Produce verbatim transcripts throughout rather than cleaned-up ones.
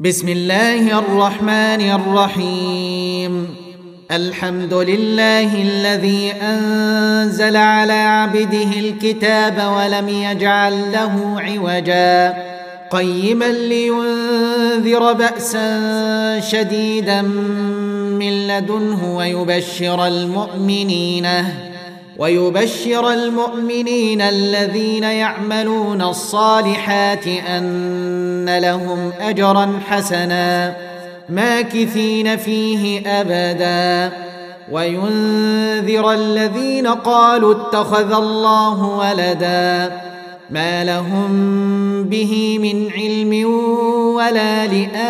بسم الله الرحمن الرحيم. الحمد لله الذي أنزل على عبده الكتاب ولم يجعل له عوجا قيما لينذر بأسا شديدا من لدنه ويبشر المؤمنين ويبشر المؤمنين الذين يعملون الصالحات أن لهم أجرا حسنا ماكثين فيه أبدا وينذر الذين قالوا اتخذ الله ولدا ما لهم به من علم ولا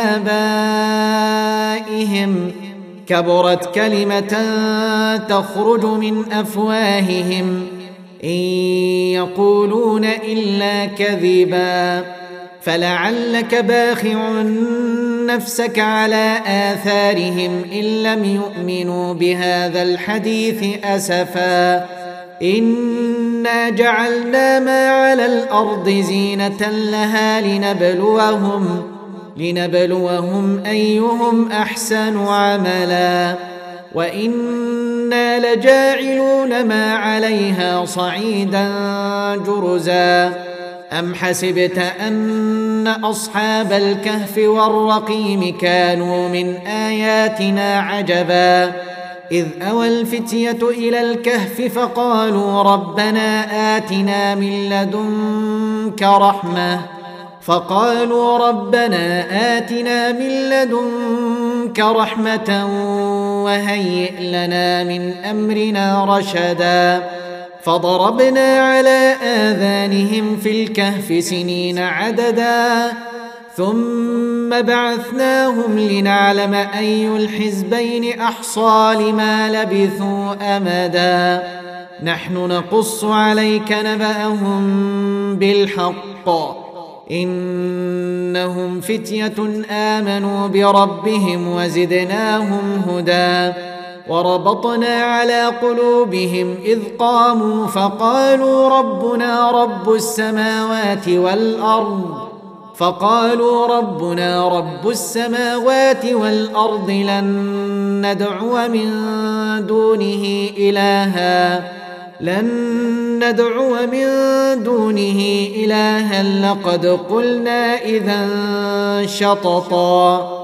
لآبائهم كبرت كلمة تخرج من أفواههم إن يقولون إلا كذبا فلعلك باخع نفسك على آثارهم إن لم يؤمنوا بهذا الحديث أسفا إنا جعلنا ما على الأرض زينة لها لنبلوهم لنبلوهم أيهم أحسن عملا وإنا لجاعلون ما عليها صعيدا جرزا أم حسبت أن أصحاب الكهف والرقيم كانوا من آياتنا عجبا إذ أوى الفتية إلى الكهف فقالوا ربنا آتنا من لدنك رحمة فقالوا ربنا آتنا من لدنك رحمة وهيئ لنا من أمرنا رشدا فضربنا على آذانهم في الكهف سنين عددا ثم بعثناهم لنعلم أي الحزبين أحصى لما لبثوا أمدا نحن نقص عليك نبأهم بالحق إنهم فتية آمنوا بربهم وزدناهم هدى وربطنا على قلوبهم إذ قاموا فقالوا ربنا رب السماوات والأرض فقالوا ربنا رب السماوات والأرض لن ندعو من دونه إلها لن ندعو من دونه إلها لقد قلنا إذا شططا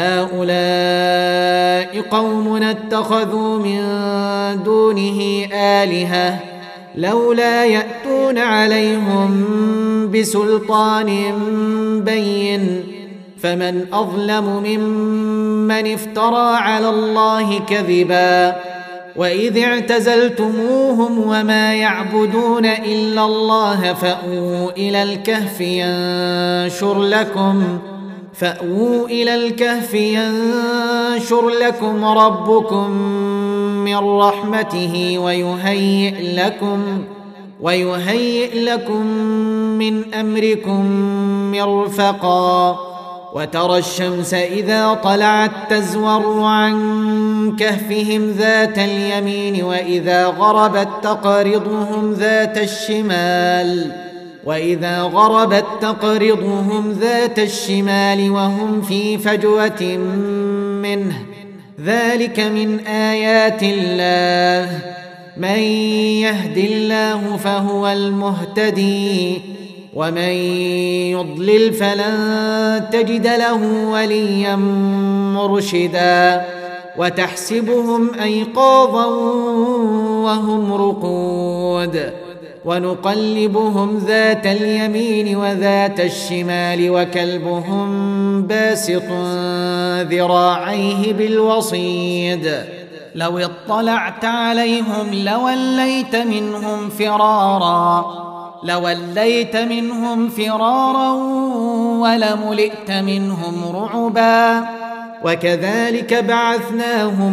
هؤلاء قومنا اتخذوا من دونه آلهة لولا يأتون عليهم بسلطان بين فمن أظلم ممن افترى على الله كذبا وإذ اعتزلتموهم وما يعبدون إلا الله فأووا إلى الكهف ينشر لكم فأووا إلى الكهف ينشر لكم ربكم من رحمته ويهيئ لكم ويهيئ لكم من أمركم مرفقا وترى الشمس إذا طلعت تزور عن كهفهم ذات اليمين وإذا غربت تقرضهم ذات الشمال وإذا غربت تقرضهم ذات الشمال وهم في فجوة منه ذلك من آيات الله من يهد الله فهو المهتدي ومن يضلل فلن تجد له وليا مرشدا وتحسبهم أيقاظا وهم رقود ونقلبهم ذات اليمين وذات الشمال وكلبهم باسط ذراعيه بالوصيد لو اطلعت عليهم لوليت منهم فرارا لوليت منهم فرارا ولملئت منهم رعبا وكذلك بعثناهم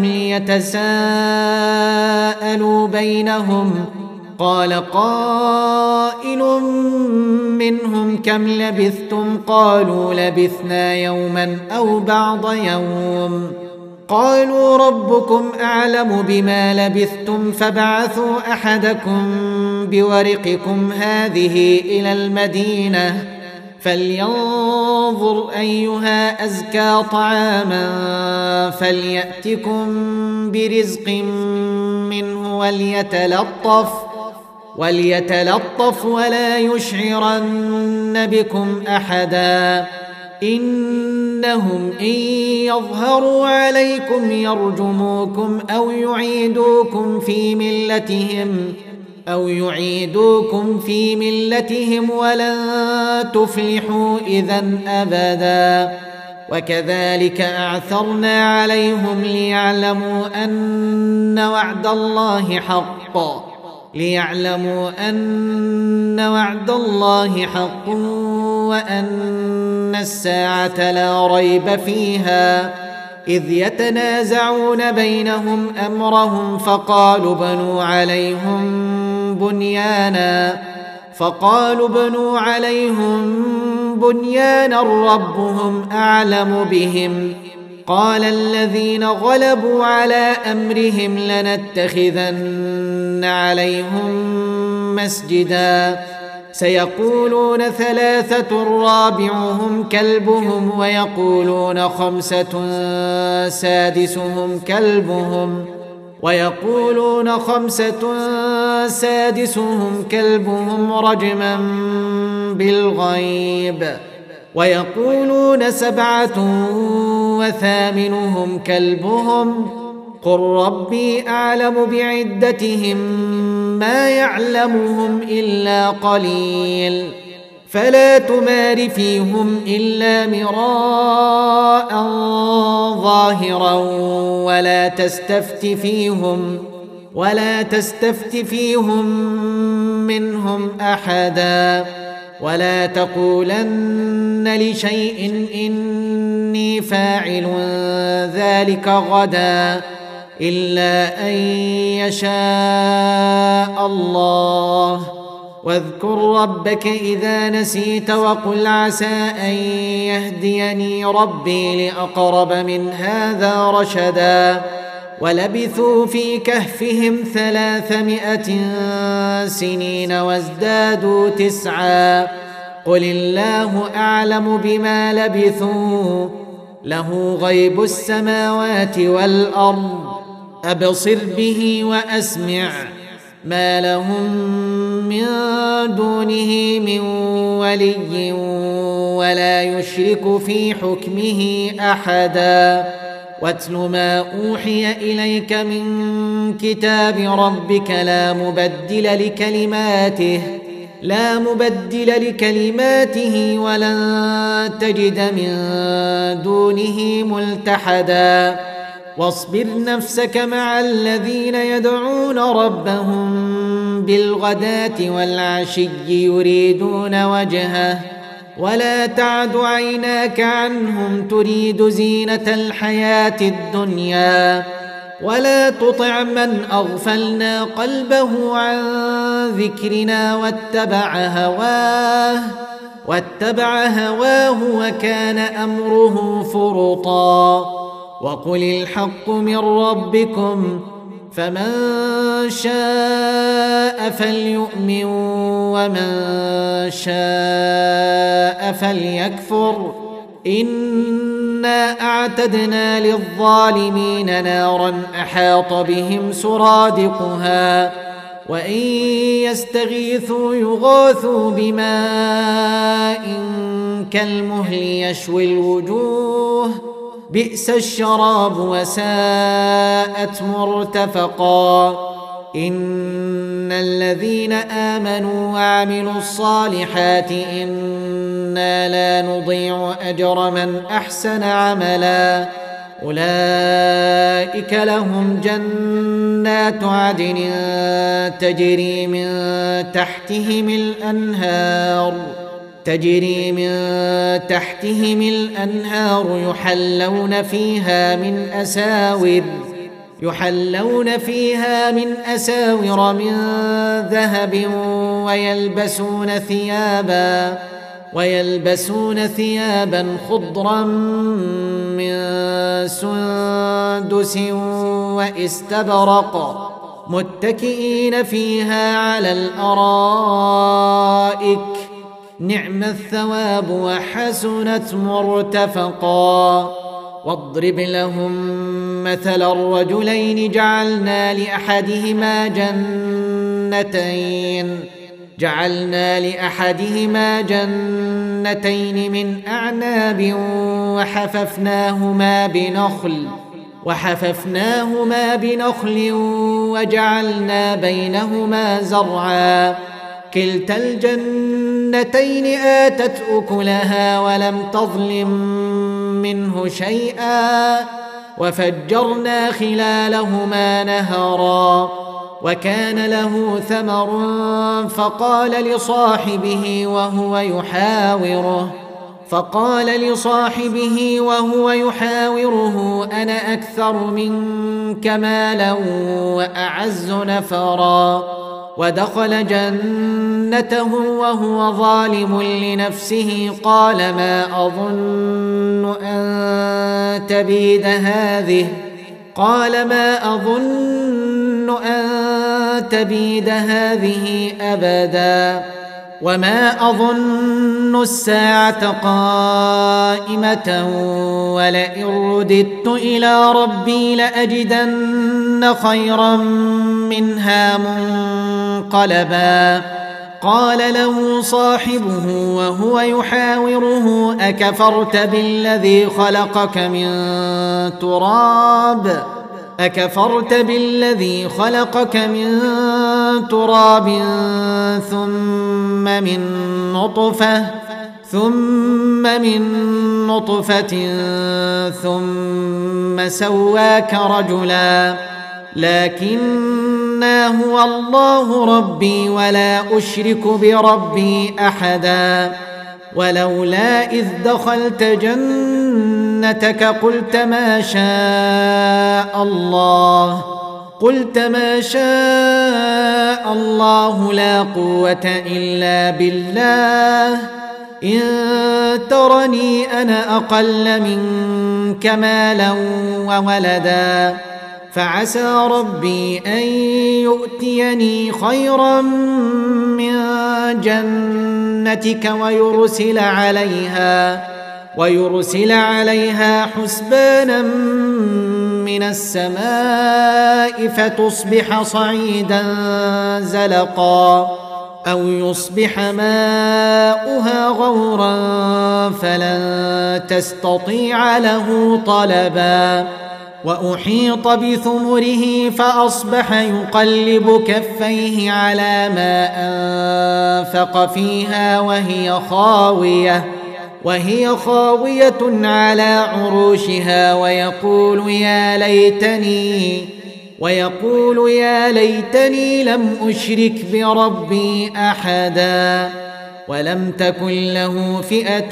ليتساءلوا بينهم قال قائل منهم كم لبثتم قالوا لبثنا يوما أو بعض يوم قالوا ربكم أعلم بما لبثتم فابعثوا أحدكم بورقكم هذه إلى المدينة فلينظر أيها أزكى طعاما فليأتكم برزق منه وليتلطف وليتلطف ولا يشعرن بكم أحدا إنهم إن يظهروا عليكم يرجموكم أو يعيدوكم في ملتهم أو يعيدوكم في ملتهم ولن تفلحوا إذا أبدا وكذلك أعثرنا عليهم ليعلموا أن وعد الله حق ليعلموا أن وعد الله حق وأن الساعة لا ريب فيها إذ يتنازعون بينهم أمرهم فقالوا بنوا عليهم بنيانا فقالوا بنوا عليهم بنيانا ربهم أعلم بهم قال الذين غلبوا على أمرهم لنتخذن عليهم مسجدا سيقولون ثلاثة رابعهم كلبهم ويقولون خمسة سادسهم كلبهم ويقولون خمسة سادسهم كلبهم رجما بالغيب ويقولون سبعة وثامنهم كلبهم قل ربي أعلم بعدتهم ما يعلمهم إلا قليل فلا تمار فيهم إلا مراء ظاهرا ولا تستفت فيهم ولا تستفت فيهم منهم أحدا ولا تقولن لشيء إني فاعل ذلك غدا إلا أن يشاء الله واذكر ربك إذا نسيت وقل عسى أن يهديني ربي لأقرب من هذا رشدا ولبثوا في كهفهم ثلاثمائة سنين وازدادوا تسعا قل الله أعلم بما لبثوا له غيب السماوات والأرض أبصر به وأسمع ما لهم من دونه من ولي ولا يشرك في حكمه أحدا واتل ما أوحي إليك من كتاب ربك لا مبدل لكلماته لا مبدل لكلماته ولن تجد من دونه ملتحدا واصبر نفسك مع الذين يدعون ربهم بالغداة والعشي يريدون وجهه ولا تعد عيناك عنهم تريد زينة الحياة الدنيا ولا تطع من أغفلنا قلبه عن ذكرنا واتبع هواه واتبع هواه وكان أمره فرطا وقل الحق من ربكم فمن شاء فليؤمن ومن شاء فليكفر إنا أعتدنا للظالمين نارا أحاط بهم سرادقها وإن يستغيثوا يغاثوا بماء كالمهل يشوي الوجوه بئس الشراب وساءت مرتفقا إن الذين آمنوا وعملوا الصالحات إنا لا نضيع أجر من أحسن عملا أولئك لهم جنات عدن تجري من تحتهم الأنهار تجري من تحتهم الأنهار يحلون فيها من أساور يحلون فيها من أساور من ذهب ويلبسون ثيابا ويلبسون ثيابا خضرا من سندس واستبرق متكئين فيها على الأرائك نعم الثواب وحسنت مرتفقا. واضرب لهم مثل الرجلين جعلنا لأحدهما جنتين جعلنا لأحدهما جنتين من أعناب وحففناهما بنخل وحففناهما بنخل وجعلنا بينهما زرعا كلتا الجنتين آتت أكلها ولم تظلم منه شيئا وفجرنا خلالهما نهرا وكان له ثمر فقال لصاحبه وهو يحاوره فقال لصاحبه وهو يحاوره أنا أكثر منك مالا وأعز نفرا ودخل جنته وهو ظالم لنفسه قال ما أظن أن تبيد هذه قال ما أظن أن تبيد هذه أبدا وما أظن الساعة قائمة ولئن رددت إلى ربي لأجدن خيرا منها منقلبا قال له صاحبه وهو يحاوره أكفرت بالذي خلقك من تراب أكفرت بالذي خلقك من تراب ثم من نطفة ثم من نطفة ثم سواك رجلا لكنا هو الله ربي ولا أشرك بربي أحدا ولولا إذ دخلت جنتك قلت ما شاء الله قلت ما شاء الله لا قوة إلا بالله إن ترني أنا أقل منك مالا وولدا فعسى ربي أن يؤتيني خيرا من جنتك ويرسل عليها ويرسل عليها حسبانا من السماء فتصبح صعيدا زلقا أو يصبح ماؤها غورا فلن تستطيع له طلبا وأحيط بثمره فأصبح يقلب كفيه على ما أنفق فيها وهي خاوية وهي خاوية على عروشها ويقول يا ليتني ويقول يا ليتني لم أشرك بربي أحدا ولم تكن له فئة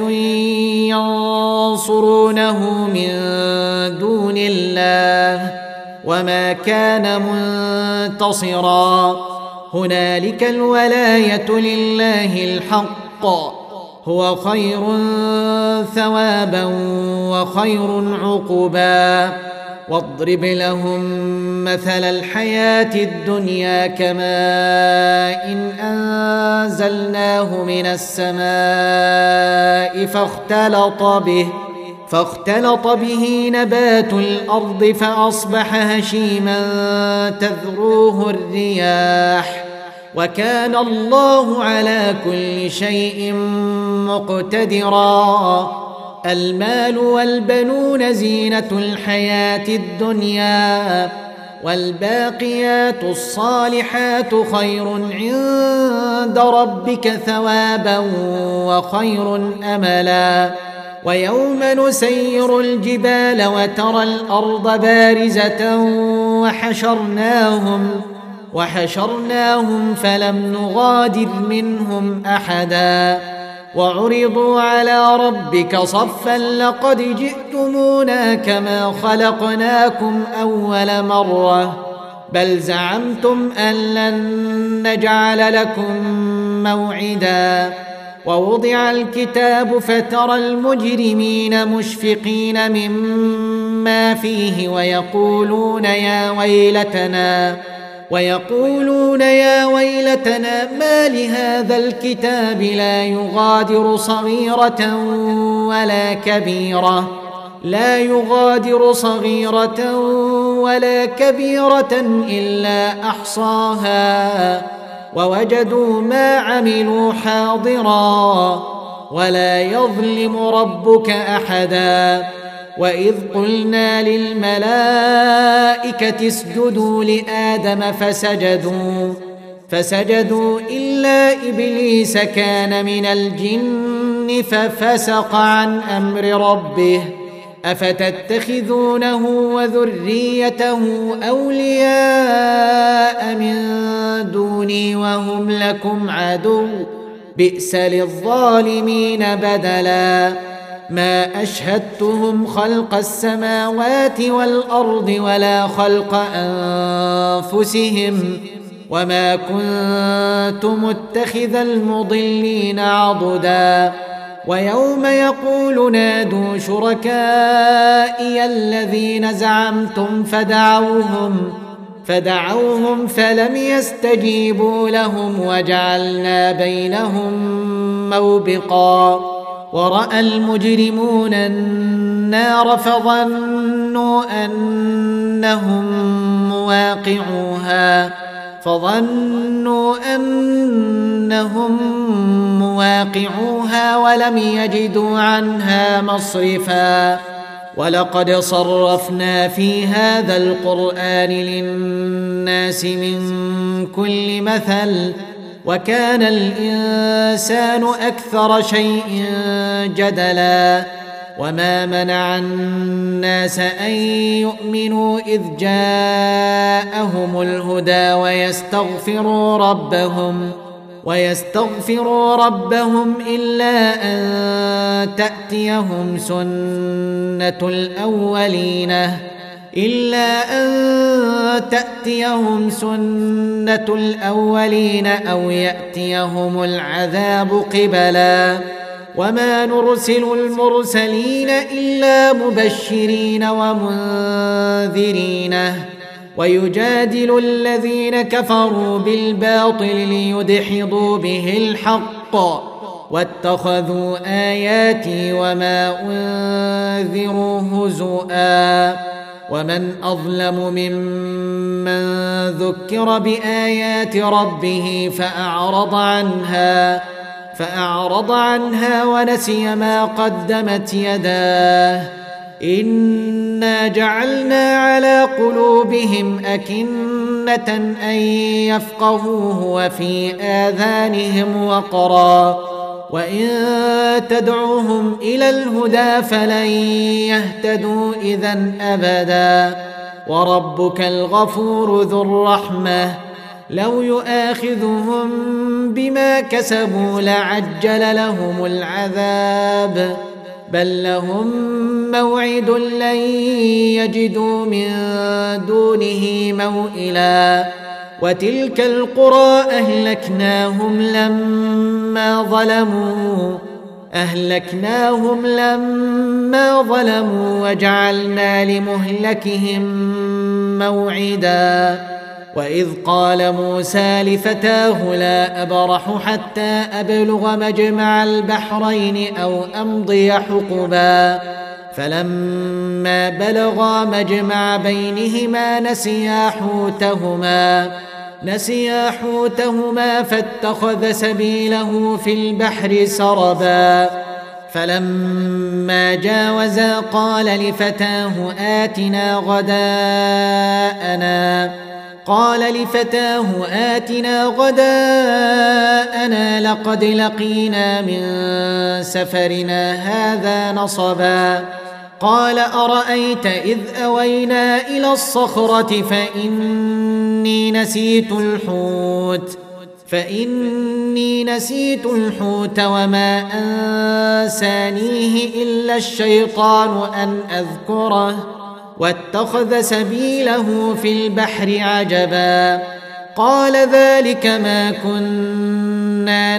ينصرونه من دون الله وما كان منتصرا هنالك الولاية لله الحق هو خير ثوابا وخير عقبا واضرب لهم مثل الحياة الدنيا كماء إن أنزلناه من السماء فاختلط به فاختلط به نبات الأرض فأصبح هشيما تذروه الرياح وكان الله على كل شيء مقتدرا المال والبنون زينة الحياة الدنيا والباقيات الصالحات خير عند ربك ثوابا وخير أملا ويوم نسير الجبال وترى الأرض بارزة وحشرناهم وحشرناهم فلم نغادر منهم أحدا وعرضوا على ربك صفا لقد جئتمونا كما خلقناكم أول مرة بل زعمتم أن لن نجعل لكم موعدا ووضع الكتاب فترى المجرمين مشفقين مما فيه ويقولون يا ويلتنا ويقولون يا ويلتنا ما لهذا الكتاب لا يغادر صغيرة ولا كبيرة لا يغادر صغيرة ولا كبيرة إلا أحصاها ووجدوا ما عملوا حاضرا ولا يظلم ربك أحدا. وإذ قلنا للملائكة اسجدوا لآدم فسجدوا فسجدوا إلا إبليس كان من الجن ففسق عن أمر ربه أفتتخذونه وذريته أولياء من دوني وهم لكم عدو بئس للظالمين بدلا. ما أشهدتهم خلق السماوات والأرض ولا خلق أنفسهم وما كنت متخذ المضلين عضدا. ويوم يقول نادوا شركائي الذين زعمتم فدعوهم فدعوهم فلم يستجيبوا لهم وجعلنا بينهم موبقا. ورأى المجرمون النار فظنوا أنهم مواقعوها فظنوا أنهم مواقعوها ولم يجدوا عنها مصرفا. ولقد صرفنا في هذا القرآن للناس من كل مثل وكان الإنسان أكثر شيء جدلا. وما منع الناس أن يؤمنوا إذ جاءهم الهدى ويستغفروا ربهم ويستغفروا ربهم إلا أن تأتيهم سنة الأولين إلا أن تأتيهم سنة الأولين أو يأتيهم العذاب قبلا. وما نرسل المرسلين إلا مبشرين ومنذرين ويجادل الذين كفروا بالباطل ليدحضوا به الحق واتخذوا آياتي وما أنذروا هزؤا. ومن أظلم ممن ذكر بآيات ربه فأعرض عنها فأعرض عنها ونسي ما قدمت يداه إنا جعلنا على قلوبهم أكنة أن يفقهوه وفي آذانهم وقرا وإن تدعوهم إلى الهدى فلن يهتدوا إذا أبدا. وربك الغفور ذو الرحمة لو يؤاخذهم بما كسبوا لعجل لهم العذاب بل لهم موعد لن يجدوا من دونه موئلا. وتلك القرى أهلكناهم لما ظلموا أهلكناهم لما ظلموا وجعلنا لمهلكهم موعدا. وإذ قال موسى لفتاه لا أبرح حتى أبلغ مجمع البحرين أو أمضي حقبا فلما بلغا مجمع بينهما نسيا حوتهما نسيا حوتهما فاتخذ سبيله في البحر سربا. فلما جاوزا قال لفتاه آتنا غداءنا قال لفتاه آتنا غداءنا لقد لقينا من سفرنا هذا نصبا. قال أرأيت إذ أوينا إلى الصخرة فإني نسيت الحوت فإني نسيت الحوت وما أنسانيه إلا الشيطان أن أذكره واتخذ سبيله في البحر عجبا. قال ذلك ما كنا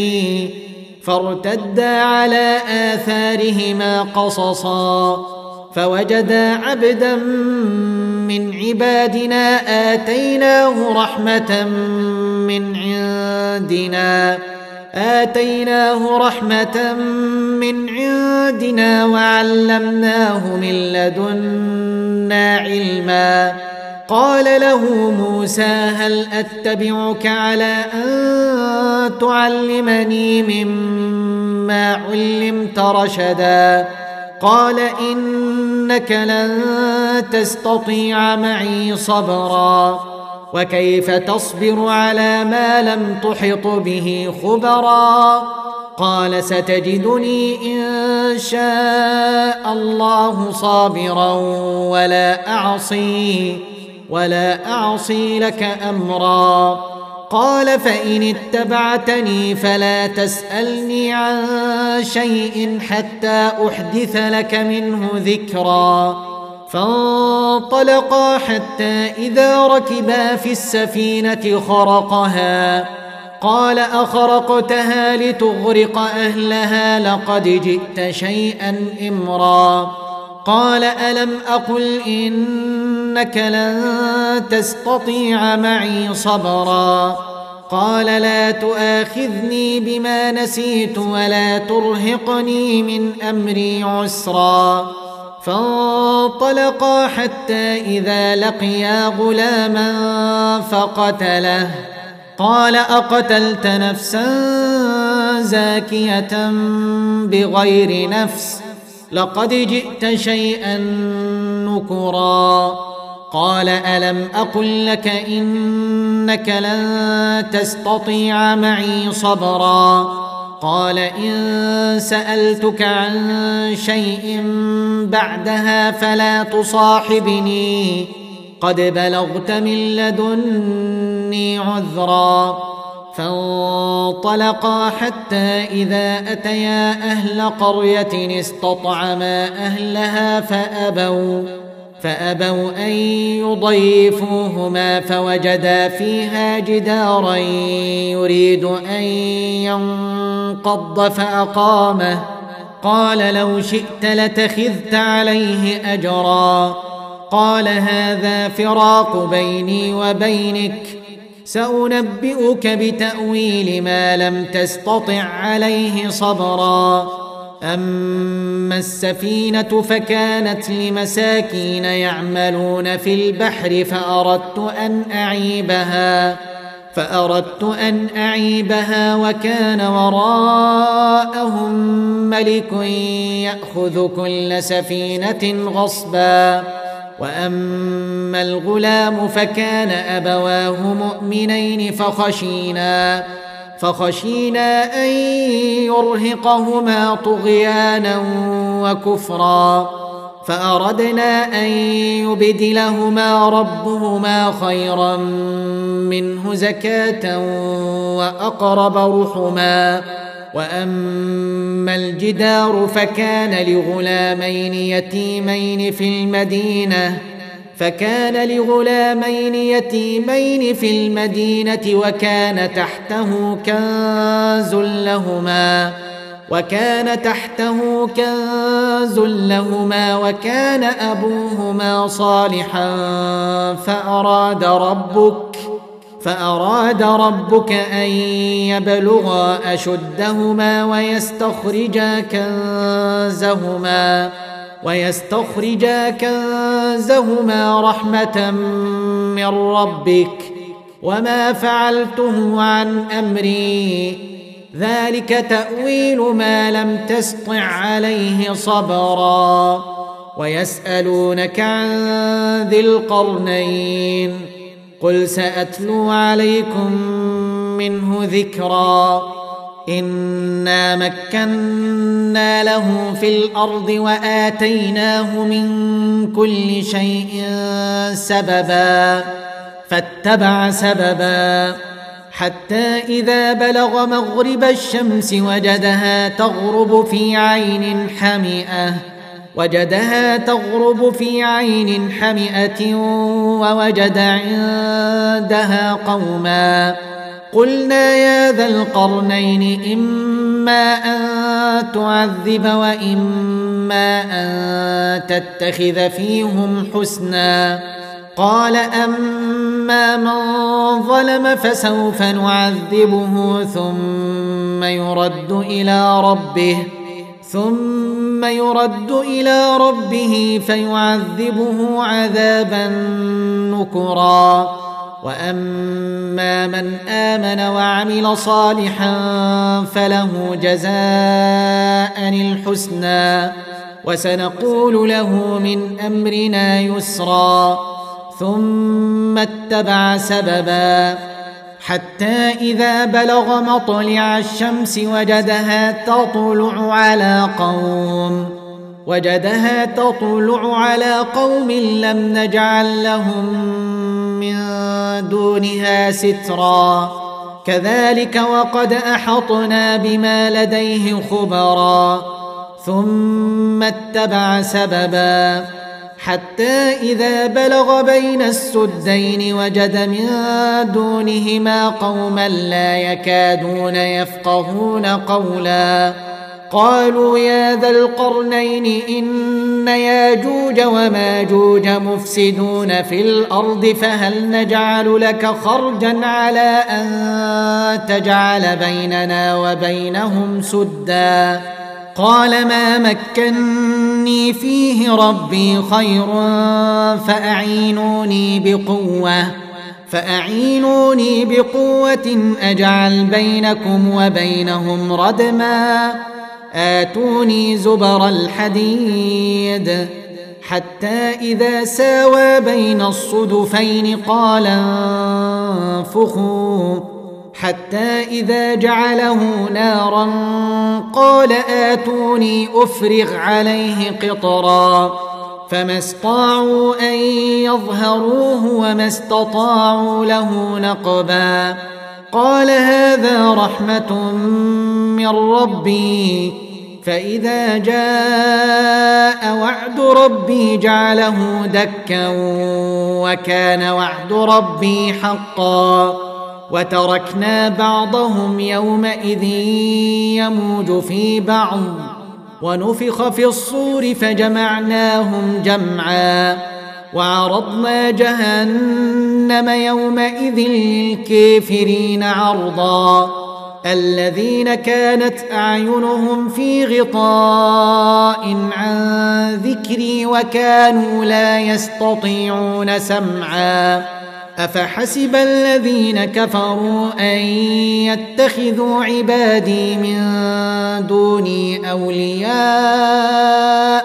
نبغي فارتدا على آثارهما قصصا فوجدا عبدا من عبادنا آتيناه رحمة من عندنا آتيناه رحمة من عندنا وعلمناه من لدنا علما. قال له موسى هل أتبعك على أن تعلمني مما علمت رشدا؟ قال إنك لن تستطيع معي صبرا وكيف تصبر على ما لم تحط به خبرا؟ قال ستجدني إن شاء الله صابرا ولا أعصي ولا أعصي لك أمرا. قال فإن اتبعتني فلا تسألني عن شيء حتى أحدث لك منه ذكرا. فانطلقا حتى إذا ركبا في السفينة خرقها قال أخرقتها لتغرق أهلها لقد جئت شيئا إمرا. قال ألم أقل إنك لن تستطيع معي صبرا؟ قال لا تؤاخذني بما نسيت ولا ترهقني من أمري عسرا. فانطلقا حتى إذا لقيا غلاما فقتله قال أقتلت نفسا زاكية بغير نفس لقد جئت شيئا نكرا. قال ألم أقل لك إنك لن تستطيع معي صبرا؟ قال إن سألتك عن شيء بعدها فلا تصاحبني قد بلغت من لدني عذرا. فانطلقا حتى إذا أتيا أهل قرية استطعما أهلها فأبوا فأبوا أن يضيفوهما فوجدا فيها جدارا يريد أن ينقض فأقامه قال لو شئت لاتخذت عليه أجرا. قال هذا فراق بيني وبينك سأنبئك بتأويل ما لم تستطع عليه صبرا. أما السفينة فكانت لمساكين يعملون في البحر فأردت أن أعيبها فأردت أن أعيبها وكان وراءهم ملك يأخذ كل سفينة غصبا. وأما الغلام فكان أبواه مؤمنين فخشينا فخشينا أن يرهقهما طغيانا وكفرا فأردنا أن يبدلهما ربهما خيرا منه زكاة وأقرب رحما. وأما الجدار فكان لغلامين يتيمين في المدينة فكان لغلامين يتيمين في المدينة وكان تحته كنز لهما وكان تحته كنز لهما وكان أبوهما صالحا فأراد ربك فأراد ربك أن يبلغا أشدهما ويستخرجا كنزهما ويستخرجا كنزهما رحمة من ربك وما فعلته عن أمري ذلك تأويل ما لم تسطع عليه صبرا. ويسألونك عن ذي القرنين قل سأتلو عليكم منه ذكرا. إنا مكنا له في الأرض وآتيناه من كل شيء سببا فاتبع سببا حتى إذا بلغ مغرب الشمس وجدها تغرب في عين حمئة وجدها تغرب في عين حمئة ووجد عندها قوما قلنا يا ذا القرنين إما إما أن تعذب وإما أن تتخذ فيهم حسنا. قال أما من ظلم فسوف نعذبه ثم يرد إلى ربه ثم يرد إلى ربه فيعذبه عذابا نكرا. وأما من آمن وعمل صالحا فله جزاء الحسنى وسنقول له من أمرنا يسرا. ثم اتبع سببا حتى إذا بلغ مطلع الشمس وجدها تطلع على قوم وجدها تطلع على قوم لم نجعل لهم من دونها سترا. كذلك وقد أحطنا بما لديه خبرا. ثم اتبع سببا حتى إذا بلغ بين السدين وجد من دونهما قوما لا يكادون يفقهون قولا. قالوا يا ذا القرنين إن ياجوج وماجوج مفسدون في الأرض فهل نجعل لك خرجا على أن تجعل بيننا وبينهم سدا. قال ما مكني فيه ربي خير فأعينوني بقوة فأعينوني بقوة أجعل بينكم وبينهم ردما. آتوني زبر الحديد حتى إذا ساوى بين الصدفين قال انفخوا حتى إذا جعله نارا قال آتوني أفرغ عليه قطرا. فما استطاعوا أن يظهروه وما استطاعوا له نقبا. قال هذا رحمة من ربي فإذا جاء وعد ربي جعله دكا وكان وعد ربي حقا. وتركنا بعضهم يومئذ يموج في بعض ونفخ في الصور فجمعناهم جمعا. وعرضنا جهنم يومئذ للكافرين عرضا. الذين كانت أعينهم في غطاء عن ذكري وكانوا لا يستطيعون سمعا. أفحسب الذين كفروا أن يتخذوا عبادي من دوني أولياء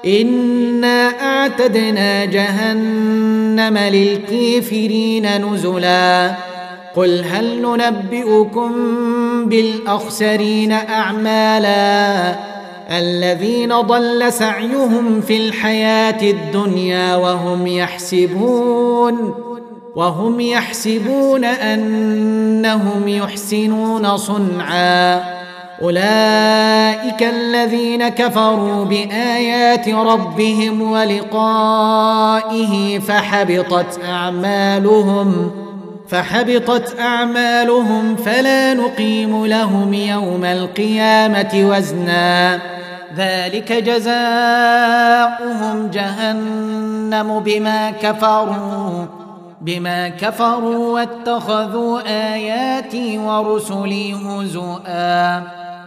إنا أعتدنا جهنم للكافرين نزلا. قل هل ننبئكم بالأخسرين أعمالا الذين ضل سعيهم في الحياة الدنيا وهم يحسبون وهم يحسبون أنهم يحسنون صنعا. أولئك الذين كفروا بآيات ربهم ولقائه فحبطت أعمالهم فحبطت أعمالهم فلا نقيم لهم يوم القيامة وزنا. ذلك جزاؤهم جهنم بما كفروا بما كفروا واتخذوا آياتي ورسلي هزؤا.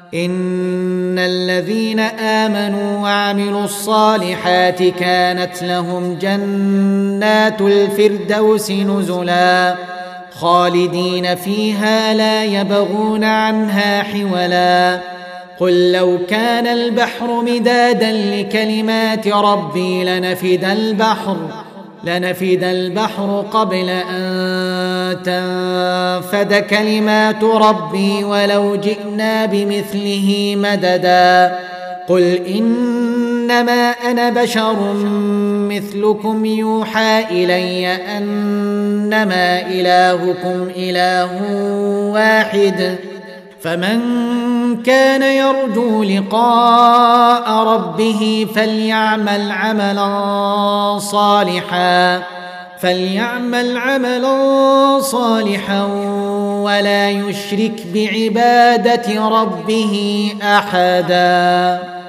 إن الذين آمنوا وعملوا الصالحات كانت لهم جنات الفردوس نزلا خالدين فيها لا يبغون عنها حولا. قل لو كان البحر مدادا لكلمات ربي لنفد البحر لنفد البحر قبل أن تنفد كلمات ربي ولو جئنا بمثله مددا. قل إنما أنا بشر مثلكم يوحى إلي أنما إلهكم إله واحد فمن كان يرجو لقاء ربه فليعمل عملا صالحا فليعمل عملا صالحا ولا يشرك بعبادة ربه أحدا.